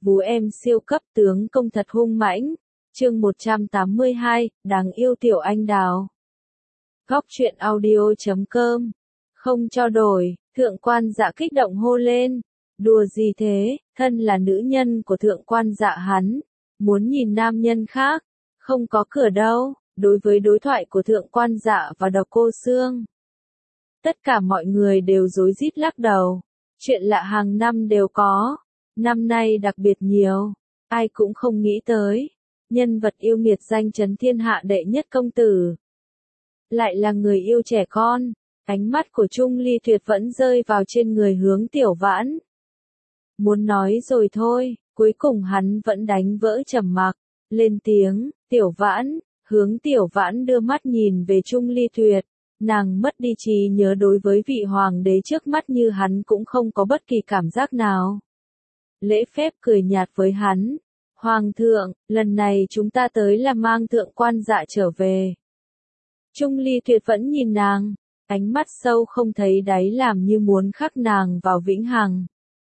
Vú em siêu cấp tướng công thật hung mãnh. Chương 182, đáng yêu tiểu anh đào. Góc truyện audio.com. Không cho đổi, thượng quan dạ kích động hô lên. Đùa gì thế, thân là nữ nhân của thượng quan dạ hắn. Muốn nhìn nam nhân khác, không có cửa đâu. Đối với đối thoại của thượng quan dạ và Độc Cô Xương, tất cả mọi người đều rối rít lắc đầu. Chuyện lạ hàng năm đều có, năm nay đặc biệt nhiều. Ai cũng không nghĩ tới, nhân vật yêu nghiệt danh chấn thiên hạ đệ nhất công tử lại là người yêu trẻ con. Ánh mắt của Trung Ly Tuyệt vẫn rơi vào trên người Hướng Tiểu Vãn. Muốn nói rồi thôi, cuối cùng hắn vẫn đánh vỡ trầm mặc, lên tiếng, Tiểu Vãn. Hướng Tiểu Vãn đưa mắt nhìn về Trung Ly Tuyệt, nàng mất đi trí nhớ đối với vị hoàng đế trước mắt như hắn cũng không có bất kỳ cảm giác nào. Lễ phép cười nhạt với hắn, Hoàng thượng, lần này chúng ta tới là mang thượng quan dạ trở về. Trung Ly Tuyệt vẫn nhìn nàng, ánh mắt sâu không thấy đáy làm như muốn khắc nàng vào vĩnh hằng.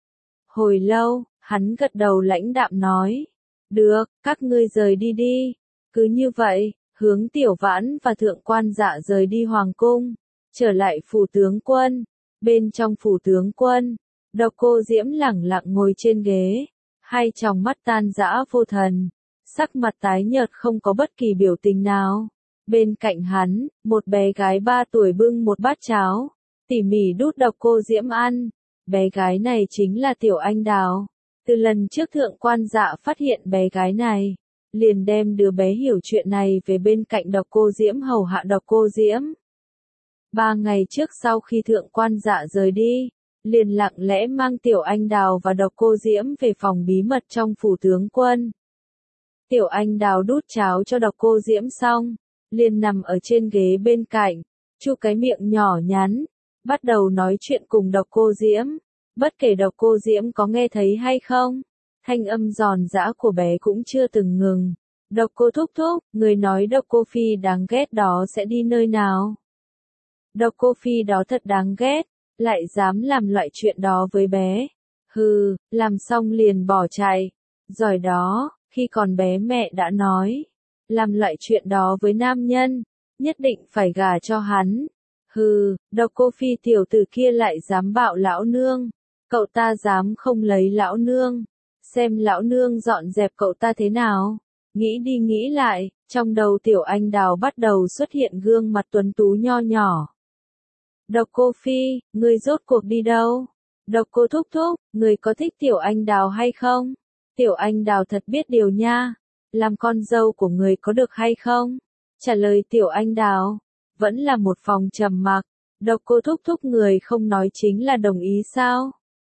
Hồi lâu, hắn gật đầu lãnh đạm nói, được, các ngươi rời đi đi. Cứ như vậy, Hướng Tiểu Vãn và thượng quan dạ rời đi hoàng cung, trở lại phủ tướng quân. Bên trong phủ tướng quân, Độc Cô Diễm lẳng lặng ngồi trên ghế, hai tròng mắt tan rã vô thần, sắc mặt tái nhợt không có bất kỳ biểu tình nào. Bên cạnh hắn, một bé gái 3 tuổi bưng một bát cháo, tỉ mỉ đút Độc Cô Diễm ăn. Bé gái này chính là Tiểu Anh Đào. Từ lần trước thượng quan dạ phát hiện bé gái này, liền đem đứa bé hiểu chuyện này về bên cạnh Độc Cô Diễm hầu hạ Độc Cô Diễm. 3 ngày trước sau khi thượng quan dạ rời đi, liền lặng lẽ mang Tiểu Anh Đào và Độc Cô Diễm về phòng bí mật trong phủ tướng quân. Tiểu Anh Đào đút cháo cho Độc Cô Diễm xong, liền nằm ở trên ghế bên cạnh, chu cái miệng nhỏ nhắn, bắt đầu nói chuyện cùng Độc Cô Diễm. Bất kể Độc Cô Diễm có nghe thấy hay không, thanh âm giòn giã của bé cũng chưa từng ngừng. Độc Cô thúc thúc, người nói Độc Cô Phi đáng ghét đó sẽ đi nơi nào? Độc Cô Phi đó thật đáng ghét, lại dám làm loại chuyện đó với bé. Hừ, làm xong liền bỏ chạy. Giỏi đó, khi còn bé mẹ đã nói, làm loại chuyện đó với nam nhân, nhất định phải gả cho hắn. Hừ, Độc Cô Phi tiểu tử kia lại dám bạo lão nương. Cậu ta dám không lấy lão nương, xem lão nương dọn dẹp cậu ta thế nào. Nghĩ đi nghĩ lại, trong đầu Tiểu Anh Đào bắt đầu xuất hiện gương mặt tuấn tú nho nhỏ. Độc Cô Phi, ngươi rốt cuộc đi đâu? Độc Cô thúc thúc, ngươi có thích Tiểu Anh Đào hay không? Tiểu Anh Đào thật biết điều nha, làm con dâu của ngươi có được hay không? Trả lời Tiểu Anh Đào, vẫn là một phòng trầm mặc. Độc Cô thúc thúc, người không nói chính là đồng ý sao?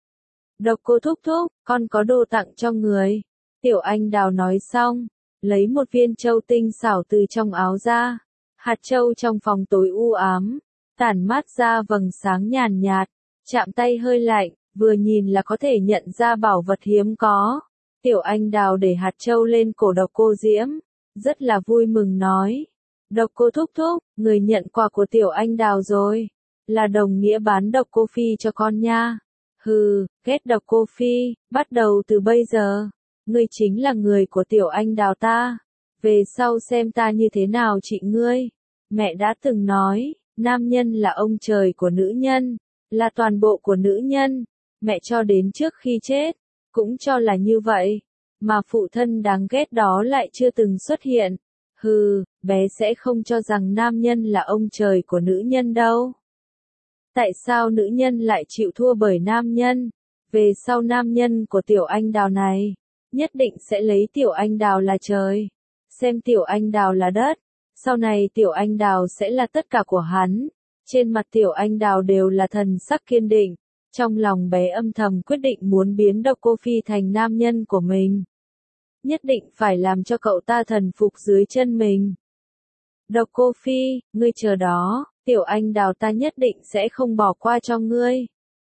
Độc Cô thúc thúc, con có đồ tặng cho người. Tiểu Anh Đào nói xong, lấy một viên châu tinh xảo từ trong áo ra. Hạt châu trong phòng tối u ám, tản mát ra vầng sáng nhàn nhạt, chạm tay hơi lạnh, vừa nhìn là có thể nhận ra bảo vật hiếm có. Tiểu Anh Đào để hạt châu lên cổ Độc Cô Diễm, rất là vui mừng nói. Độc Cô thúc thúc, người nhận quà của Tiểu Anh Đào rồi, là đồng nghĩa bán Độc Cô Phi cho con nha. Hừ, ghét Độc Cô Phi, bắt đầu từ bây giờ, ngươi chính là người của Tiểu Anh Đào ta. Về sau xem ta như thế nào trị ngươi. Mẹ đã từng nói, nam nhân là ông trời của nữ nhân, là toàn bộ của nữ nhân. Mẹ cho đến trước khi chết, cũng cho là như vậy. Mà phụ thân đáng ghét đó lại chưa từng xuất hiện. Hừ, bé sẽ không cho rằng nam nhân là ông trời của nữ nhân đâu. Tại sao nữ nhân lại chịu thua bởi nam nhân? Về sau nam nhân của Tiểu Anh Đào này, nhất định sẽ lấy Tiểu Anh Đào là trời, xem Tiểu Anh Đào là đất. Sau này Tiểu Anh Đào sẽ là tất cả của hắn. Trên mặt Tiểu Anh Đào đều là thần sắc kiên định. Trong lòng bé âm thầm quyết định muốn biến Độc Cô Phi thành nam nhân của mình. Nhất định phải làm cho cậu ta thần phục dưới chân mình. Độc Cô Phi, ngươi chờ đó, Tiểu Anh Đào ta nhất định sẽ không bỏ qua cho ngươi.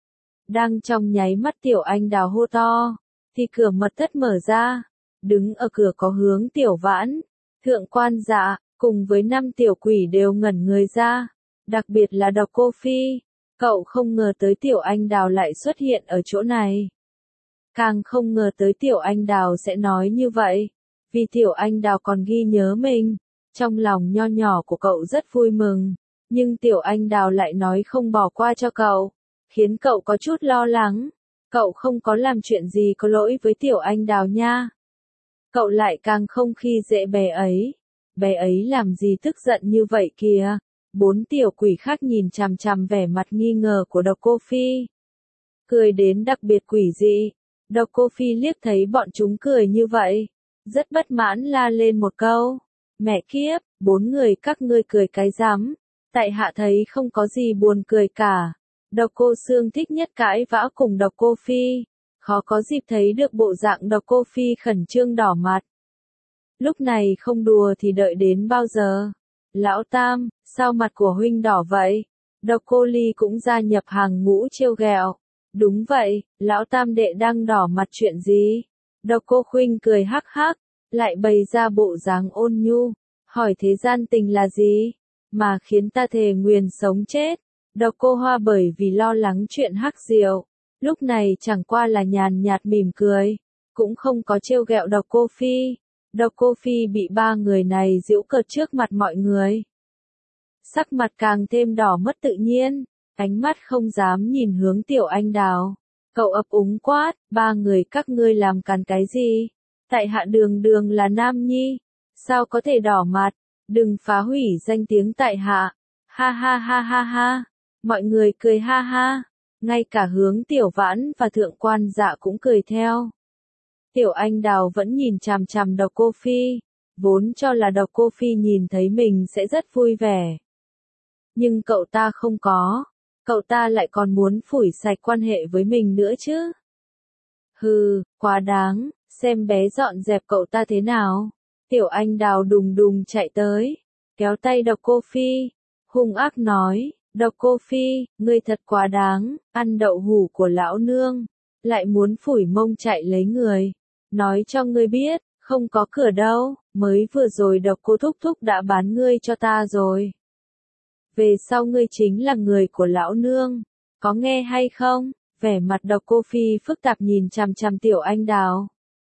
Đang trong nháy mắt Tiểu Anh Đào hô to, thì cửa mật thất mở ra. Đứng ở cửa có Hướng Tiểu Vãn, thượng quan dạ, cùng với 5 tiểu quỷ đều ngẩn người ra. Đặc biệt là Độc Cô Phi, cậu không ngờ tới Tiểu Anh Đào lại xuất hiện ở chỗ này. Càng không ngờ tới Tiểu Anh Đào sẽ nói như vậy. Vì Tiểu Anh Đào còn ghi nhớ mình. Trong lòng nho nhỏ của cậu rất vui mừng. Nhưng Tiểu Anh Đào lại nói không bỏ qua cho cậu. Khiến cậu có chút lo lắng. Cậu không có làm chuyện gì có lỗi với Tiểu Anh Đào nha. Cậu lại càng không khi dễ bé ấy. Bé ấy làm gì tức giận như vậy kìa. 4 tiểu quỷ khác nhìn chằm chằm vẻ mặt nghi ngờ của Độc Cô Phi. Cười đến đặc biệt quỷ dị. Độc Cô Phi liếc thấy bọn chúng cười như vậy. Rất bất mãn la lên một câu. Mẹ kiếp, 4 người các ngươi cười cái rắm. Tại hạ thấy không có gì buồn cười cả. Độc Cô Xương thích nhất cãi vã cùng Độc Cô Phi. Khó có dịp thấy được bộ dạng Độc Cô Phi khẩn trương đỏ mặt. Lúc này không đùa thì đợi đến bao giờ? Lão Tam, sao mặt của huynh đỏ vậy? Độc Cô Ly cũng gia nhập hàng ngũ trêu ghẹo. Đúng vậy, Lão Tam đệ đang đỏ mặt chuyện gì? Độc Cô Khuynh cười hắc hắc, lại bày ra bộ dáng ôn nhu, hỏi thế gian tình là gì? Mà khiến ta thề nguyền sống chết. Độc Cô Hoa bởi vì lo lắng chuyện hắc diệu, lúc này chẳng qua là nhàn nhạt mỉm cười, cũng không có trêu ghẹo Độc Cô Phi. Độc Cô Phi bị 3 người này giễu cợt trước mặt mọi người. Sắc mặt càng thêm đỏ mất tự nhiên, ánh mắt không dám nhìn hướng Tiểu Anh Đào. Cậu ấp úng quát, 3 người các ngươi làm càn cái gì? Tại hạ đường đường là nam nhi, sao có thể đỏ mặt? Đừng phá hủy danh tiếng tại hạ. Ha ha ha ha ha. Mọi người cười ha ha. Ngay cả Hướng Tiểu Vãn và Thượng Quan Dạ cũng cười theo. Tiểu Anh Đào vẫn nhìn chằm chằm Độc Cô Phi, vốn cho là Độc Cô Phi nhìn thấy mình sẽ rất vui vẻ. Nhưng cậu ta không có, cậu ta lại còn muốn phủi sạch quan hệ với mình nữa chứ. Hừ, quá đáng, xem bé dọn dẹp cậu ta thế nào. Tiểu Anh Đào đùng đùng chạy tới, kéo tay Độc Cô Phi, hung ác nói, Độc Cô Phi, ngươi thật quá đáng, ăn đậu hủ của lão nương, lại muốn phủi mông chạy lấy người. Nói cho ngươi biết, không có cửa đâu, mới vừa rồi Độc Cô Thúc Thúc đã bán ngươi cho ta rồi. Về sau ngươi chính là người của lão nương, có nghe hay không? Vẻ mặt Độc Cô Phi phức tạp nhìn chằm chằm Tiểu Anh Đào.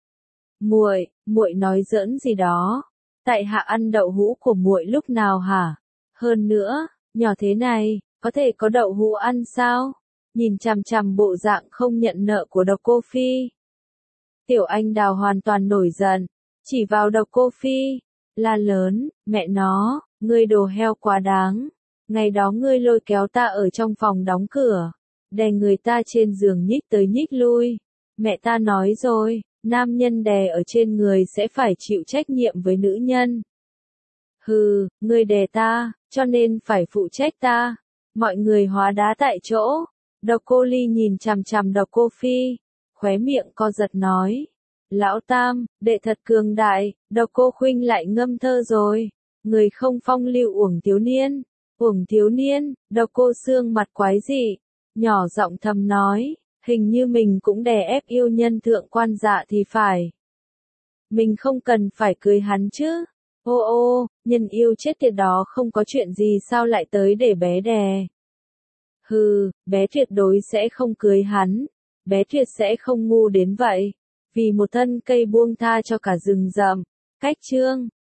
Muội nói giỡn gì đó? Tại hạ ăn đậu hũ của muội lúc nào hả? Hơn nữa, nhỏ thế này, có thể có đậu hũ ăn sao? Nhìn chằm chằm bộ dạng không nhận nợ của Độc Cô Phi. Tiểu Anh Đào hoàn toàn nổi giận, chỉ vào Độc Cô Phi, la lớn, mẹ nó, ngươi đồ heo quá đáng. Ngày đó ngươi lôi kéo ta ở trong phòng đóng cửa, đè người ta trên giường nhích tới nhích lui. Mẹ ta nói rồi, nam nhân đè ở trên người sẽ phải chịu trách nhiệm với nữ nhân. Hừ, ngươi đè ta, cho nên phải phụ trách ta. Mọi người hóa đá tại chỗ. Độc Cô Ly nhìn chằm chằm Độc Cô Phi, khóe miệng co giật nói. Lão Tam, đệ thật cường đại. Độc Cô Khuynh lại ngâm thơ rồi. Người không phong lưu uổng thiếu niên. Uổng thiếu niên, Độc Cô Xương mặt quái dị, nhỏ giọng thầm nói, hình như mình cũng đè ép yêu nhân Thượng Quan Dạ thì phải. Mình không cần phải cưới hắn chứ. Ô ô, nhân yêu chết tiệt đó không có chuyện gì sao lại tới để bé đè. Hừ, bé tuyệt đối sẽ không cưới hắn. Bé tuyệt sẽ không ngu đến vậy. Vì một thân cây buông tha cho cả rừng rậm. Cách chương